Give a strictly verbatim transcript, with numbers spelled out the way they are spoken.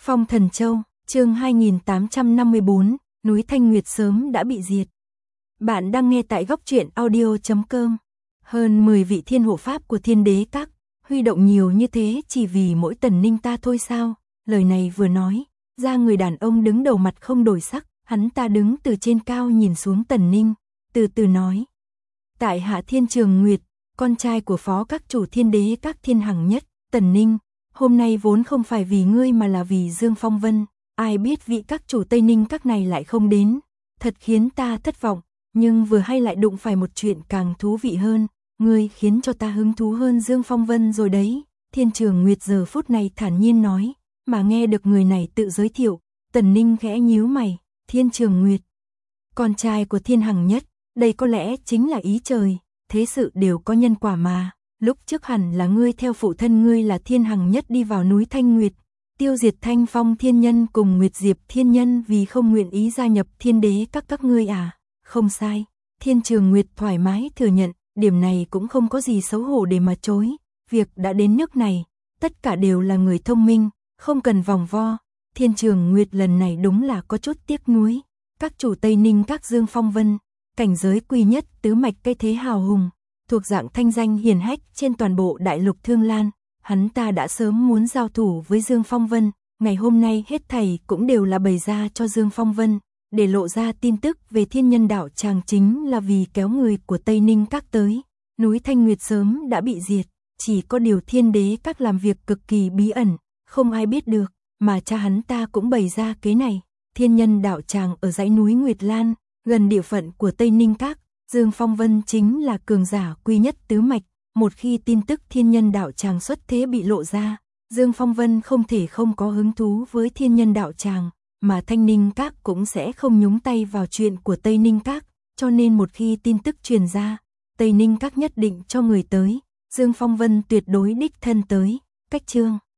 Phong Thần Châu, chương hai nghìn tám trăm năm mươi bốn, núi Thanh Nguyệt sớm đã bị diệt. Bạn đang nghe tại góc truyện audio chấm com. Hơn mười vị thiên hộ pháp của Thiên Đế Các, huy động nhiều như thế chỉ vì mỗi Tần Ninh ta thôi sao? Lời này vừa nói, ra người đàn ông đứng đầu mặt không đổi sắc, hắn ta đứng từ trên cao nhìn xuống Tần Ninh, từ từ nói. Tại hạ Thiên Trường Nguyệt, con trai của phó các chủ Thiên Đế Các Thiên Hằng Nhất, Tần Ninh, hôm nay vốn không phải vì ngươi mà là vì Dương Phong Vân, ai biết vị các chủ Tây Ninh các này lại không đến, thật khiến ta thất vọng, nhưng vừa hay lại đụng phải một chuyện càng thú vị hơn, ngươi khiến cho ta hứng thú hơn Dương Phong Vân rồi đấy. Thiên Trường Nguyệt giờ phút này thản nhiên nói, mà nghe được người này tự giới thiệu, Tần Ninh khẽ nhíu mày. Thiên Trường Nguyệt, con trai của Thiên Hằng Nhất, đây có lẽ chính là ý trời, thế sự đều có nhân quả mà. Lúc trước hẳn là ngươi theo phụ thân ngươi là Thiên Hằng Nhất đi vào núi Thanh Nguyệt, tiêu diệt Thanh Phong Thiên Nhân cùng Nguyệt Diệp Thiên Nhân vì không nguyện ý gia nhập Thiên Đế Các các ngươi à? Không sai. Thiên Trường Nguyệt thoải mái thừa nhận, điểm này cũng không có gì xấu hổ để mà chối. Việc đã đến nước này, tất cả đều là người thông minh, không cần vòng vo. Thiên Trường Nguyệt lần này đúng là có chút tiếc nuối. Các chủ Tây Ninh các Dương Phong Vân, cảnh giới quy nhất tứ mạch cây thế hào hùng, thuộc dạng thanh danh hiển hách trên toàn bộ đại lục Thương Lan, hắn ta đã sớm muốn giao thủ với Dương Phong Vân, ngày hôm nay hết thảy cũng đều là bày ra cho Dương Phong Vân, để lộ ra tin tức về Thiên Nhân Đạo Tràng chính là vì kéo người của Tây Ninh các tới. Núi Thanh Nguyệt sớm đã bị diệt, chỉ có điều Thiên Đế Các làm việc cực kỳ bí ẩn, không ai biết được, mà cha hắn ta cũng bày ra kế này. Thiên Nhân Đạo Tràng ở dãy núi Nguyệt Lan, gần địa phận của Tây Ninh Các. Dương Phong Vân chính là cường giả quy nhất tứ mạch, một khi tin tức Thiên Nhân Đạo Tràng xuất thế bị lộ ra, Dương Phong Vân không thể không có hứng thú với Thiên Nhân Đạo Tràng, mà Thanh Ninh Các cũng sẽ không nhúng tay vào chuyện của Tây Ninh Các, cho nên một khi tin tức truyền ra, Tây Ninh Các nhất định cho người tới, Dương Phong Vân tuyệt đối đích thân tới. Cách chương